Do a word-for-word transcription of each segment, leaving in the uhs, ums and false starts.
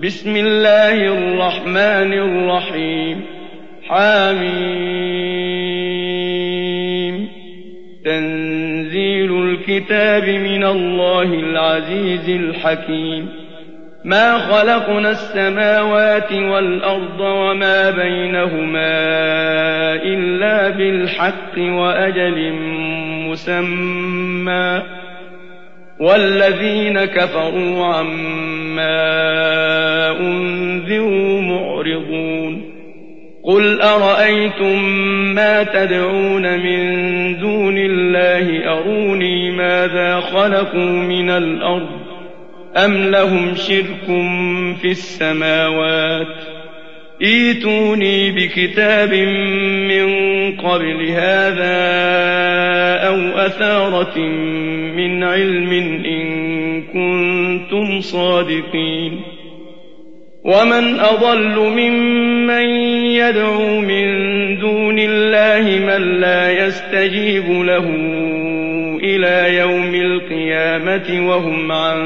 بسم الله الرحمن الرحيم حميم تنزيل الكتاب من الله العزيز الحكيم ما خلقنا السماوات والأرض وما بينهما إلا بالحق وأجل مسمى والذين كفروا عما أنذروا معرضون قل أرأيتم ما تدعون من دون الله أروني ماذا خلقوا من الأرض أم لهم شرك في السماوات ائتوني بكتاب من قبل هذا أو أثارة من علم إن كنتم صادقين ومن أضل ممن يدعو من دون الله من لا يستجيب له إلى يوم القيامة وهم عن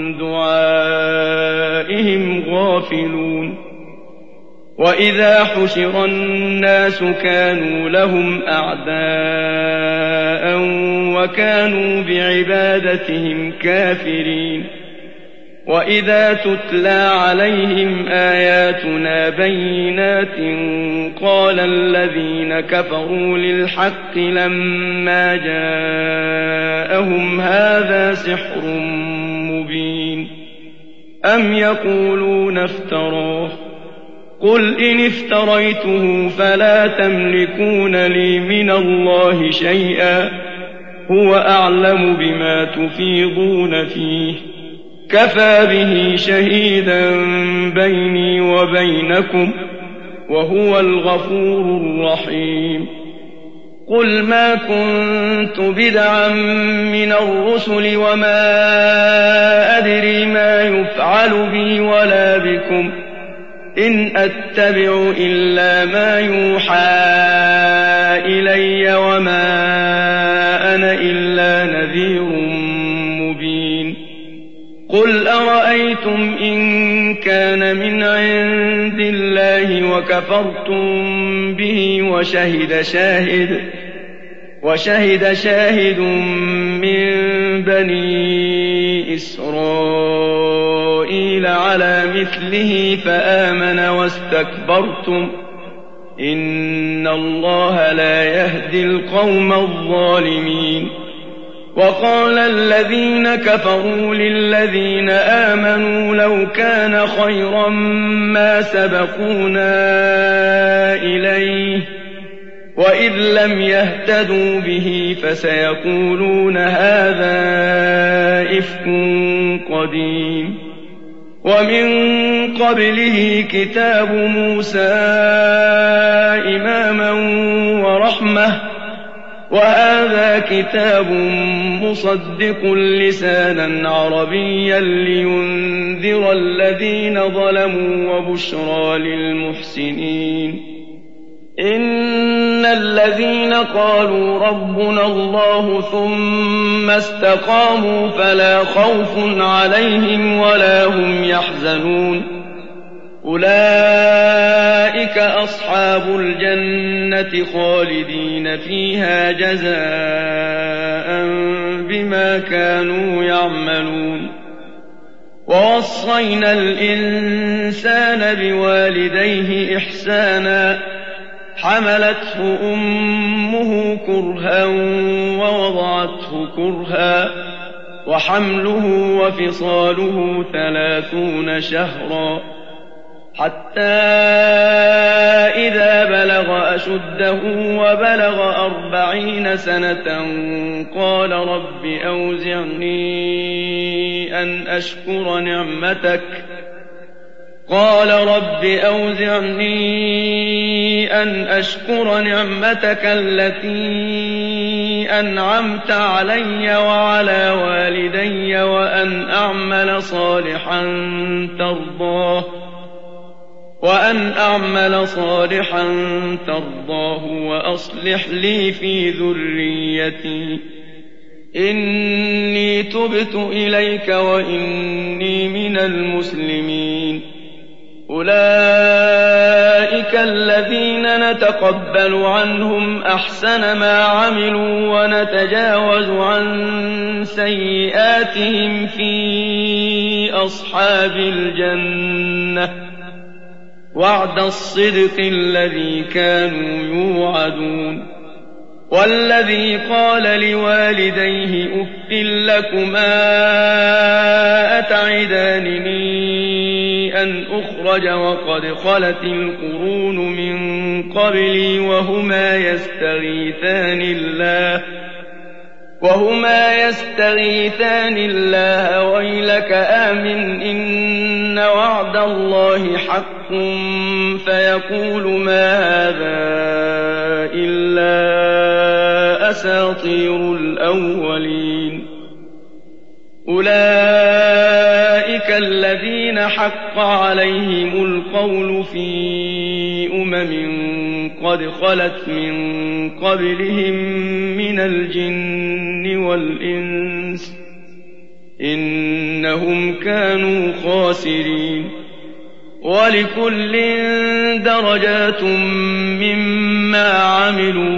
دعائهم غافلون وإذا حشر الناس كانوا لهم أعداء وكانوا بعبادتهم كافرين وإذا تتلى عليهم آياتنا بينات قال الذين كفروا للحق لما جاءهم هذا سحر مبين أم يقولون افتراه قل إن افتريته فلا تملكون لي من الله شيئا هو أعلم بما تفيضون فيه كفى به شهيدا بيني وبينكم وهو الغفور الرحيم قل ما كنت بدعا من الرسل وما أدري ما يفعل بي ولا بكم إن أتبع إلا ما يوحى إلي وما أنا إلا نذير مبين قل أرأيتم إن كان من عند الله وكفرتم به وشهد شاهد وشهد شاهد من بني إسرائيل على مثله فآمن واستكبرتم إن الله لا يهدي القوم الظالمين وقال الذين كفروا للذين آمنوا لو كان خيرا ما سبقونا إليه وإذ لم يهتدوا به فسيقولون هذا إفك قديم ومن قبله كتاب موسى إماما ورحمة وهذا كتاب مصدق لسانا عربيا لينذر الذين ظلموا وبشرى للمحسنين إن الذين قالوا ربنا الله ثم استقاموا فلا خوف عليهم ولا هم يحزنون أولئك أصحاب الجنة خالدين فيها جزاء بما كانوا يعملون ووصينا الإنسان بوالديه إحسانا حملته أمه كرها ووضعته كرها وحمله وفصاله ثلاثون شهرا حتى إذا بلغ أشده وبلغ أربعين سنة قال رب أوزعني أن أشكر نعمتك قال رب أوزعني أن أشكر نعمتك التي أنعمت علي وعلى والدي وأن أعمل صالحا ترضاه وأن أعمل صالحا ترضاه وأصلح لي في ذريتي إني تبت إليك وإني من المسلمين أولئك الذين نتقبل عنهم أحسن ما عملوا ونتجاوز عن سيئاتهم في أصحاب الجنة وعد الصدق الذي كانوا يوعدون والذي قال لوالديه أف لكما أتعدانني أن أخرج وقد خلت القرون من قبلي وهما يستغيثان الله وهما يستغيثان الله ويلك آمن إن وعد الله حق فيقول ما هذا إلا أساطير الأولين أولئك الذين حق عليهم القول في أمم قد خلت من قبلهم من الجن والإنس إنهم كانوا خاسرين ولكل درجات مما عملوا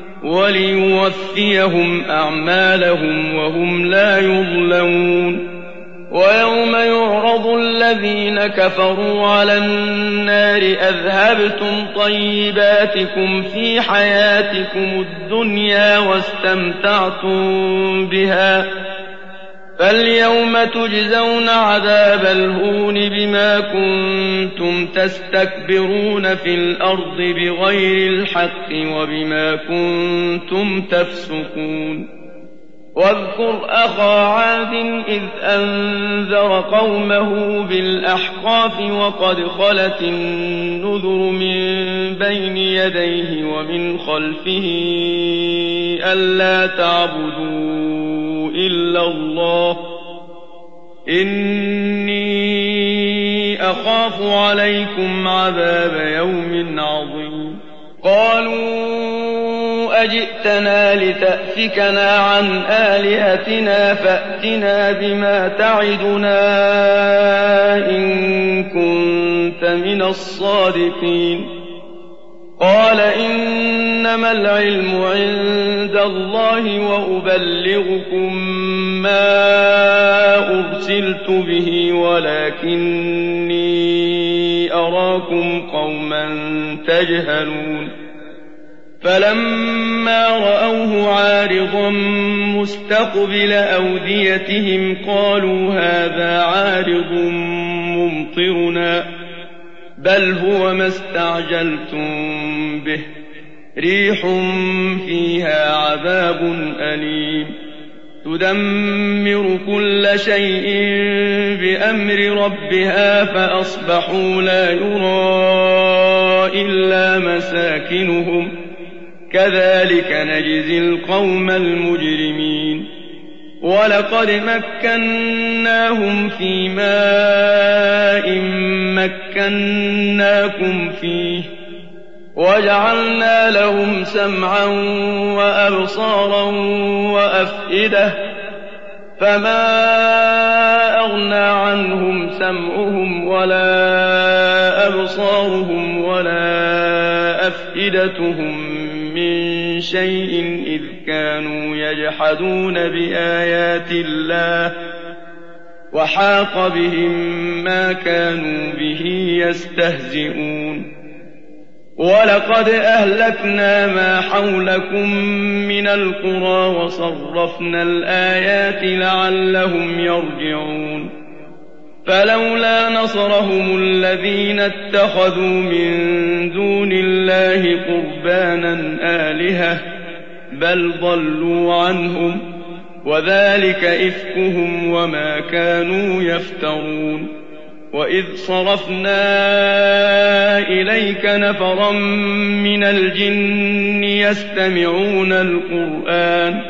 وليوفيهم أعمالهم وهم لا يظلمون ويوم يعرض الذين كفروا على النار أذهبتم طيباتكم في حياتكم الدنيا واستمتعتم بها فاليوم تجزون عذاب الهون بما كنتم تستكبرون في الأرض بغير الحق وبما كنتم تفسقون واذكر أخا عاد إذ أنذر قومه بالأحقاف وقد خلت النذر من بين يديه ومن خلفه ألا تعبدوا إلا الله إني أخاف عليكم عذاب يوم عظيم قالوا أجئتنا لتأفكنا عن آلهتنا فأتنا بما تعدنا إن كنت من الصادقين قال إنما العلم عند الله وأبلغكم ما أرسلت به ولكني أراكم قوما تجهلون فلما رأوه عارضا مستقبل أوديتهم قالوا هذا عارض ممطرنا بل هو ما استعجلتم به ريح فيها عذاب أليم تدمر كل شيء بأمر ربها فأصبحوا لا يرى إلا مساكنهم كذلك نجزي القوم المجرمين ولقد مكناهم في ماء مكناكم فيه وجعلنا لهم سمعا وأبصارا وأفئدة فما أغنى عنهم سمعهم ولا أبصارهم ولا أفئدتهم من شيء إذ كانوا يجحدون بآيات الله وحاق بهم ما كانوا به يستهزئون ولقد أهلكنا ما حولكم من القرى وصرفنا الآيات لعلهم يرجعون فلولا نصرهم الذين اتخذوا من دون الله قربانا آلهة بل ضلوا عنهم وذلك إفكهم وما كانوا يفترون وإذ صرفنا إليك نفرا من الجن يستمعون القرآن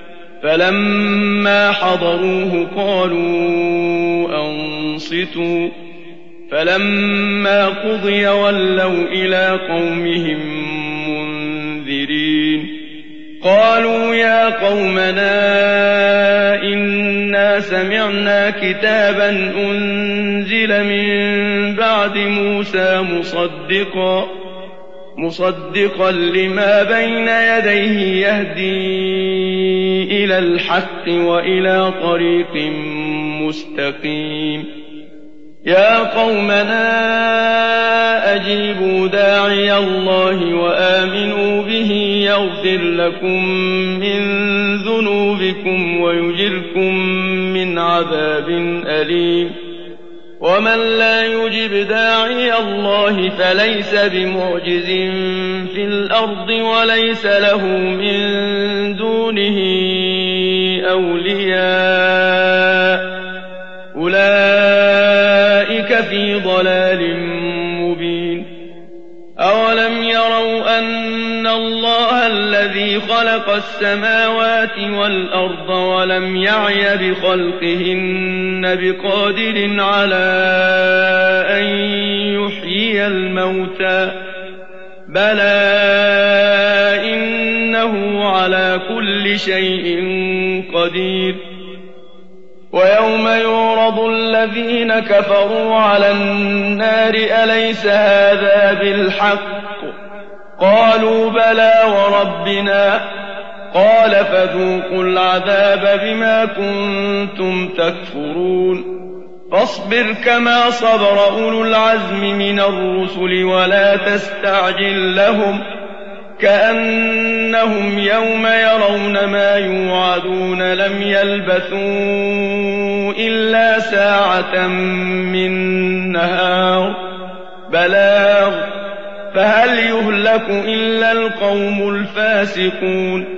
فلما حضروه قالوا أنصتوا فلما قضي ولوا إلى قومهم منذرين قالوا يا قومنا إنا سمعنا كتابا أنزل من بعد موسى مصدقا مصدقا لما بين يديه يهدي إلى الحق وإلى طريق مستقيم يا قومنا أجيبوا داعي الله وآمنوا به يغفر لكم من ذنوبكم ويجركم من عذاب أليم ومن لا يجب داعي الله فليس بمعجز في الأرض وليس له من دونه أولياء أولئك في ضلال مبين أولم يروا أن الله الذي خلق السماوات والأرض ولم يعي بخلقهن بقادر على أن يحيي الموتى بلى إنه على كل شيء قدير ويوم يعرض الذين كفروا على النار أليس هذا بالحق قالوا بلى وربنا قال فذوقوا العذاب بما كنتم تكفرون فاصبر كما صبر أولو العزم من الرسل ولا تستعجل لهم كأنهم يوم يرون ما يوعدون لم يلبثوا إلا ساعة من نهار بلاغ فهل يهلك إلا القوم الفاسقون